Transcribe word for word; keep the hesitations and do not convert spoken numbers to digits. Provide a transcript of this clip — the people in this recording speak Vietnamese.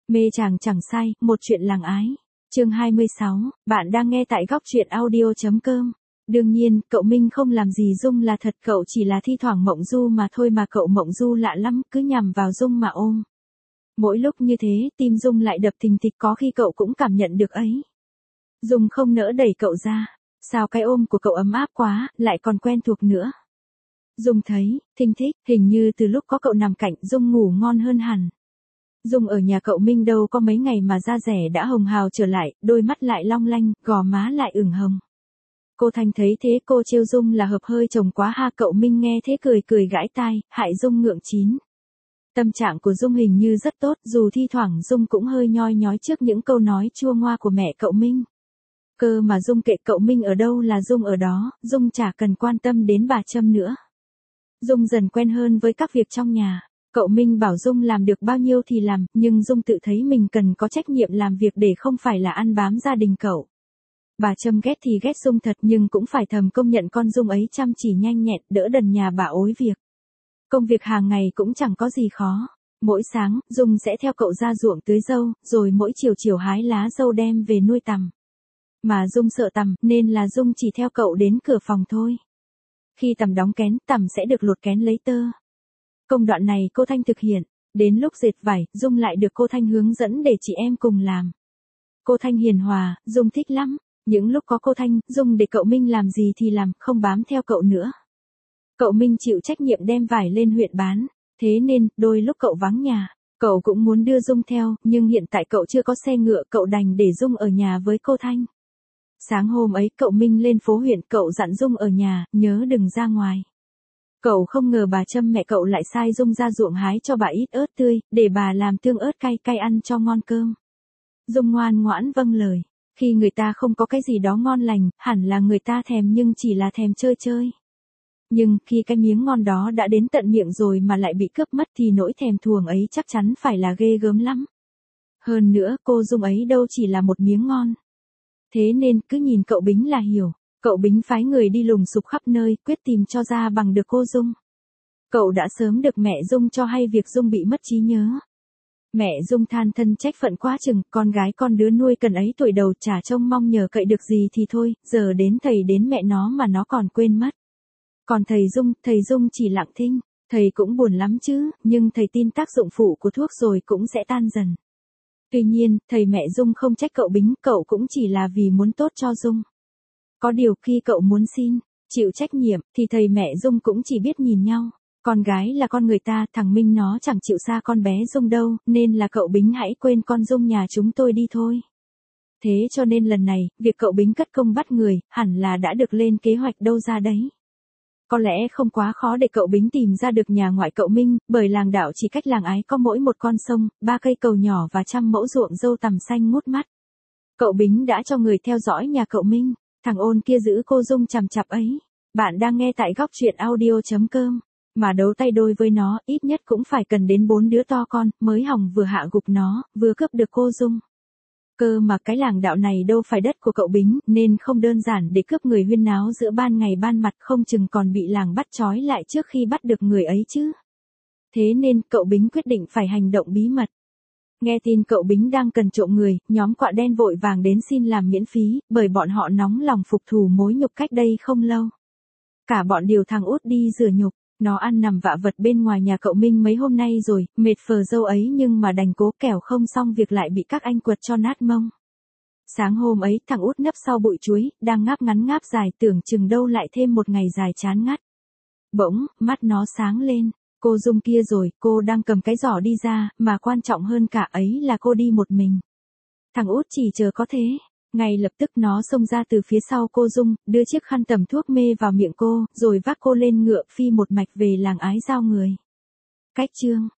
Mê chàng chẳng sai, một chuyện làng ái. Chương hai mươi sáu, bạn đang nghe tại góc truyện audio.com. Đương nhiên, cậu Minh không làm gì Dung là thật, cậu chỉ là thi thoảng mộng du mà thôi, mà cậu mộng du lạ lắm, cứ nhằm vào Dung mà ôm. Mỗi lúc như thế, tim Dung lại đập thình thịch, có khi cậu cũng cảm nhận được ấy. Dung không nỡ đẩy cậu ra. Sao cái ôm của cậu ấm áp quá, lại còn quen thuộc nữa. Dung thấy, thinh thích, hình như từ lúc có cậu nằm cạnh, Dung ngủ ngon hơn hẳn. Dung ở nhà cậu Minh đâu có mấy ngày mà da rẻ đã hồng hào trở lại, đôi mắt lại long lanh, gò má lại ửng hồng. Cô Thanh thấy thế cô trêu Dung là hợp hơi chồng quá ha, cậu Minh nghe thế cười cười gãi tai, hại Dung ngượng chín. Tâm trạng của Dung hình như rất tốt, dù thi thoảng Dung cũng hơi nhoi nhói trước những câu nói chua ngoa của mẹ cậu Minh. Cơ mà Dung kệ, cậu Minh ở đâu là Dung ở đó, Dung chả cần quan tâm đến bà Trâm nữa. Dung dần quen hơn với các việc trong nhà. Cậu Minh bảo Dung làm được bao nhiêu thì làm, nhưng Dung tự thấy mình cần có trách nhiệm làm việc để không phải là ăn bám gia đình cậu. Bà Trâm ghét thì ghét Dung thật, nhưng cũng phải thầm công nhận con Dung ấy chăm chỉ nhanh nhẹn, đỡ đần nhà bà ối việc. Công việc hàng ngày cũng chẳng có gì khó. Mỗi sáng, Dung sẽ theo cậu ra ruộng tưới dâu, rồi mỗi chiều chiều hái lá dâu đem về nuôi tằm. Mà Dung sợ tằm, nên là Dung chỉ theo cậu đến cửa phòng thôi. Khi tằm đóng kén, tằm sẽ được lột kén lấy tơ. Công đoạn này cô Thanh thực hiện. Đến lúc dệt vải, Dung lại được cô Thanh hướng dẫn để chị em cùng làm. Cô Thanh hiền hòa, Dung thích lắm. Những lúc có cô Thanh, Dung để cậu Minh làm gì thì làm, không bám theo cậu nữa. Cậu Minh chịu trách nhiệm đem vải lên huyện bán. Thế nên, đôi lúc cậu vắng nhà, cậu cũng muốn đưa Dung theo, nhưng hiện tại cậu chưa có xe ngựa, cậu đành để Dung ở nhà với cô Thanh. Sáng hôm ấy cậu Minh lên phố huyện, cậu dặn Dung ở nhà, nhớ đừng ra ngoài. Cậu không ngờ bà Trâm mẹ cậu lại sai Dung ra ruộng hái cho bà ít ớt tươi, để bà làm tương ớt cay cay ăn cho ngon cơm. Dung ngoan ngoãn vâng lời. Khi người ta không có cái gì đó ngon lành, hẳn là người ta thèm nhưng chỉ là thèm chơi chơi. Nhưng khi cái miếng ngon đó đã đến tận miệng rồi mà lại bị cướp mất thì nỗi thèm thuồng ấy chắc chắn phải là ghê gớm lắm. Hơn nữa cô Dung ấy đâu chỉ là một miếng ngon. Thế nên cứ nhìn cậu Bính là hiểu. Cậu Bính phái người đi lùng sục khắp nơi, quyết tìm cho ra bằng được cô Dung. Cậu đã sớm được mẹ Dung cho hay việc Dung bị mất trí nhớ. Mẹ Dung than thân trách phận quá chừng, con gái con đứa nuôi cần ấy tuổi đầu chả trông mong nhờ cậy được gì thì thôi, giờ đến thầy đến mẹ nó mà nó còn quên mất. Còn thầy Dung, thầy Dung chỉ lặng thinh, thầy cũng buồn lắm chứ, nhưng thầy tin tác dụng phụ của thuốc rồi cũng sẽ tan dần. Tuy nhiên, thầy mẹ Dung không trách cậu Bính, cậu cũng chỉ là vì muốn tốt cho Dung. Có điều khi cậu muốn xin, chịu trách nhiệm, thì thầy mẹ Dung cũng chỉ biết nhìn nhau. Con gái là con người ta, thằng Minh nó chẳng chịu xa con bé Dung đâu, nên là cậu Bính hãy quên con Dung nhà chúng tôi đi thôi. Thế cho nên lần này, việc cậu Bính cất công bắt người, hẳn là đã được lên kế hoạch đâu ra đấy. Có lẽ không quá khó để cậu Bính tìm ra được nhà ngoại cậu Minh, bởi làng Đạo chỉ cách làng Ái có mỗi một con sông, ba cây cầu nhỏ và trăm mẫu ruộng dâu tằm xanh ngút mắt. Cậu Bính đã cho người theo dõi nhà cậu Minh, thằng ôn kia giữ cô Dung chằm chặp ấy. Bạn đang nghe tại góc truyện audio.com. Mà đấu tay đôi với nó, ít nhất cũng phải cần đến bốn đứa to con, mới hỏng vừa hạ gục nó, vừa cướp được cô Dung. Cơ mà cái làng Đạo này đâu phải đất của cậu Bính, nên không đơn giản để cướp người huyên náo giữa ban ngày ban mặt, không chừng còn bị làng bắt trói lại trước khi bắt được người ấy chứ. Thế nên, cậu Bính quyết định phải hành động bí mật. Nghe tin cậu Bính đang cần trộm người, nhóm quạ đen vội vàng đến xin làm miễn phí, bởi bọn họ nóng lòng phục thù mối nhục cách đây không lâu. Cả bọn điều thằng Út đi rửa nhục. Nó ăn nằm vạ vật bên ngoài nhà cậu Minh mấy hôm nay rồi, mệt phờ dâu ấy nhưng mà đành cố, kẻo không xong việc lại bị các anh quật cho nát mông. Sáng hôm ấy thằng Út nấp sau bụi chuối, đang ngáp ngắn ngáp dài, tưởng chừng đâu lại thêm một ngày dài chán ngắt. Bỗng, mắt nó sáng lên, cô Dung kia rồi, cô đang cầm cái giỏ đi ra, mà quan trọng hơn cả ấy là cô đi một mình. Thằng Út chỉ chờ có thế. Ngay lập tức nó xông ra từ phía sau cô Dung, đưa chiếc khăn tẩm thuốc mê vào miệng cô, rồi vác cô lên ngựa phi một mạch về làng Ái giao người. Cách chương